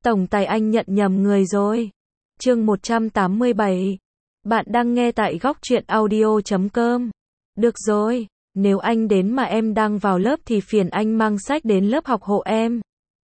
Tổng tài anh nhận nhầm người rồi. Chương 187. Bạn đang nghe tại góc truyện audio.com. Được rồi, nếu anh đến mà em đang vào lớp thì phiền anh mang sách đến lớp học hộ em.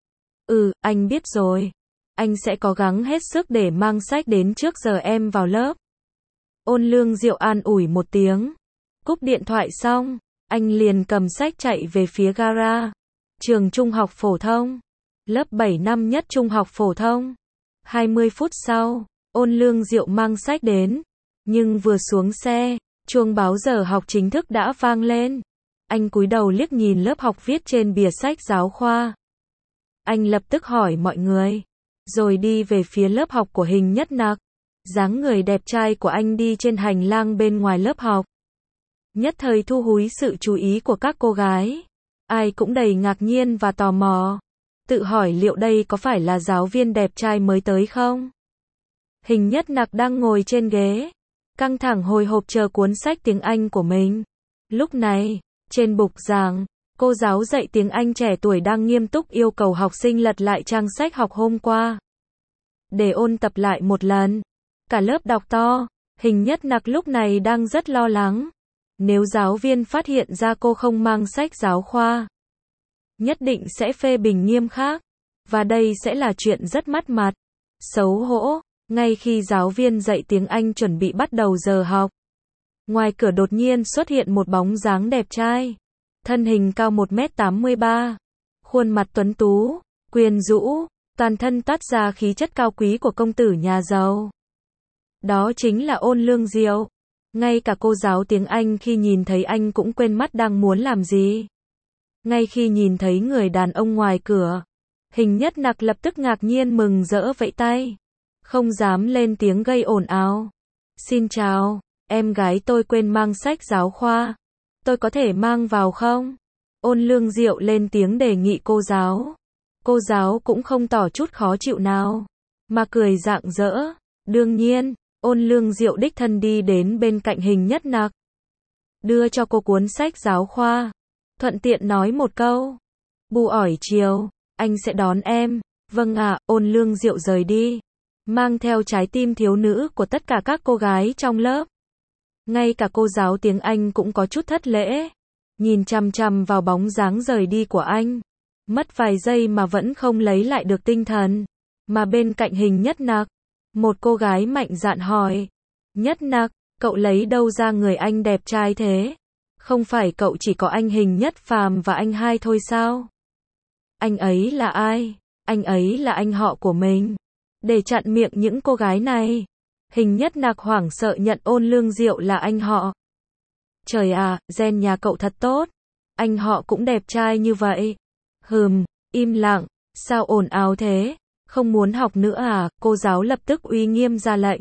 Anh biết rồi. Anh sẽ cố gắng hết sức để mang sách đến trước giờ em vào lớp. Ôn Lương Diệu an ủi một tiếng. Cúp điện thoại xong, anh liền cầm sách chạy về phía gara. Trường trung học phổ thông. Lớp 7 năm nhất trung học phổ thông. 20 phút sau, Ôn Lương Diệu mang sách đến. Nhưng vừa xuống xe, chuông báo giờ học chính thức đã vang lên. Anh cúi đầu liếc nhìn lớp học viết trên bìa sách giáo khoa. Anh lập tức hỏi mọi người, rồi đi về phía lớp học của Hình Nhất Nặc. Dáng người đẹp trai của anh đi trên hành lang bên ngoài lớp học. Nhất thời thu hút sự chú ý của các cô gái. Ai cũng đầy ngạc nhiên và tò mò. Tự hỏi liệu đây có phải là giáo viên đẹp trai mới tới không? Hình Nhất Nặc đang ngồi trên ghế, căng thẳng hồi hộp chờ cuốn sách tiếng Anh của mình. Lúc này, trên bục giảng, cô giáo dạy tiếng Anh trẻ tuổi đang nghiêm túc yêu cầu học sinh lật lại trang sách học hôm qua, để ôn tập lại một lần. Cả lớp đọc to, Hình Nhất Nặc lúc này đang rất lo lắng. Nếu giáo viên phát hiện ra cô không mang sách giáo khoa, nhất định sẽ phê bình nghiêm khắc. Và đây sẽ là chuyện rất mất mặt, xấu hổ. Ngay khi giáo viên dạy tiếng Anh chuẩn bị bắt đầu giờ học, ngoài cửa đột nhiên xuất hiện một bóng dáng đẹp trai. Thân hình cao 1m83, khuôn mặt tuấn tú, quyến rũ, toàn thân toát ra khí chất cao quý của công tử nhà giàu. Đó chính là Ôn Lương Diệu. Ngay cả cô giáo tiếng Anh khi nhìn thấy anh cũng quên mất đang muốn làm gì. Ngay khi nhìn thấy người đàn ông ngoài cửa, Hình Nhất Nặc lập tức ngạc nhiên mừng rỡ vẫy tay, không dám lên tiếng gây ồn ào. Xin chào, em gái tôi quên mang sách giáo khoa. Tôi có thể mang vào không? Ôn Lương Diệu lên tiếng đề nghị cô giáo. Cô giáo cũng không tỏ chút khó chịu nào, mà cười rạng rỡ. Đương nhiên, Ôn Lương Diệu đích thân đi đến bên cạnh Hình Nhất Nặc, đưa cho cô cuốn sách giáo khoa, thuận tiện nói một câu. Buổi chiều, anh sẽ đón em. Vâng ạ. Ôn Lương Diệu rời đi, mang theo trái tim thiếu nữ của tất cả các cô gái trong lớp. Ngay cả cô giáo tiếng Anh cũng có chút thất lễ, nhìn chằm chằm vào bóng dáng rời đi của anh. Mất vài giây mà vẫn không lấy lại được tinh thần. Mà bên cạnh Hình Nhất Nặc, một cô gái mạnh dạn hỏi. Nhất Nặc, cậu lấy đâu ra người anh đẹp trai thế? Không phải cậu chỉ có anh Hình Nhất Phàm và anh hai thôi sao? Anh ấy là ai? Anh ấy là anh họ của mình. Để chặn miệng những cô gái này, Hình Nhất Nặc hoảng sợ nhận Ôn Lương Diệu là anh họ. Trời à, gen nhà cậu thật tốt. Anh họ cũng đẹp trai như vậy. Im lặng, sao ồn ào thế? Không muốn học nữa à? Cô giáo lập tức uy nghiêm ra lệnh.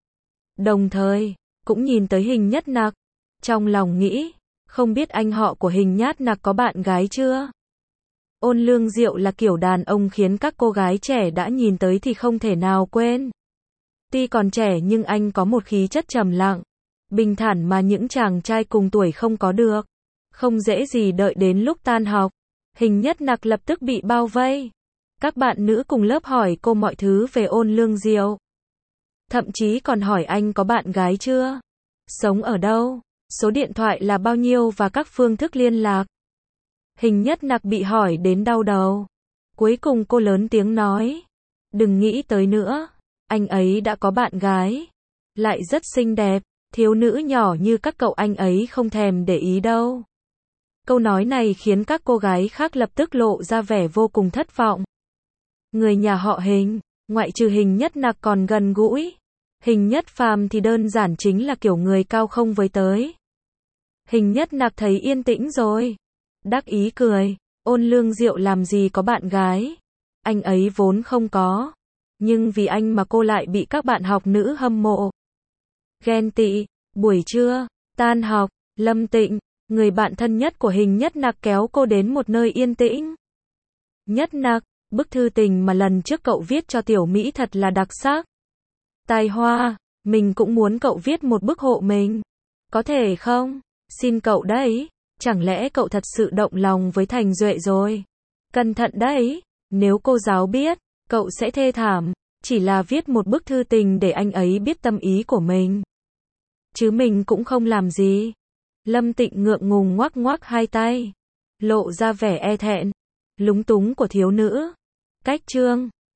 Đồng thời, cũng nhìn tới Hình Nhất Nặc. Trong lòng nghĩ, không biết anh họ của Hình Nhất Nặc có bạn gái chưa? Ôn Lương Diệu là kiểu đàn ông khiến các cô gái trẻ đã nhìn tới thì không thể nào quên. Tuy còn trẻ nhưng anh có một khí chất trầm lặng, bình thản mà những chàng trai cùng tuổi không có được. Không dễ gì đợi đến lúc tan học, Hình Nhất Nặc lập tức bị bao vây. Các bạn nữ cùng lớp hỏi cô mọi thứ về Ôn Lương Diệu. Thậm chí còn hỏi anh có bạn gái chưa? Sống ở đâu? Số điện thoại là bao nhiêu và các phương thức liên lạc. Hình Nhất Nặc bị hỏi đến đau đầu. Cuối cùng cô lớn tiếng nói. Đừng nghĩ tới nữa. Anh ấy đã có bạn gái. Lại rất xinh đẹp. Thiếu nữ nhỏ như các cậu anh ấy không thèm để ý đâu. Câu nói này khiến các cô gái khác lập tức lộ ra vẻ vô cùng thất vọng. Người nhà họ Hình, ngoại trừ Hình Nhất Nặc còn gần gũi. Hình Nhất Phàm thì đơn giản chính là kiểu người cao không với tới. Hình Nhất Nặc thấy yên tĩnh rồi, đắc ý cười. Ôn Lương Diệu làm gì có bạn gái. Anh ấy vốn không có. Nhưng vì anh mà cô lại bị các bạn học nữ hâm mộ, ghen tị. Buổi trưa, tan học, Lâm Tịnh, người bạn thân nhất của Hình Nhất Nặc kéo cô đến một nơi yên tĩnh. Nhất Nặc, bức thư tình mà lần trước cậu viết cho Tiểu Mỹ thật là đặc sắc. Tài hoa, mình cũng muốn cậu viết một bức hộ mình. Có thể không? Xin cậu đấy. Chẳng lẽ cậu thật sự động lòng với Thành Duệ rồi? Cẩn thận đấy, nếu cô giáo biết, Cậu sẽ thê thảm, chỉ là viết một bức thư tình để anh ấy biết tâm ý của mình. Chứ mình cũng không làm gì. Lâm Tịnh ngượng ngùng ngoắc ngoắc hai tay, lộ ra vẻ e thẹn, lúng túng của thiếu nữ. Cách chương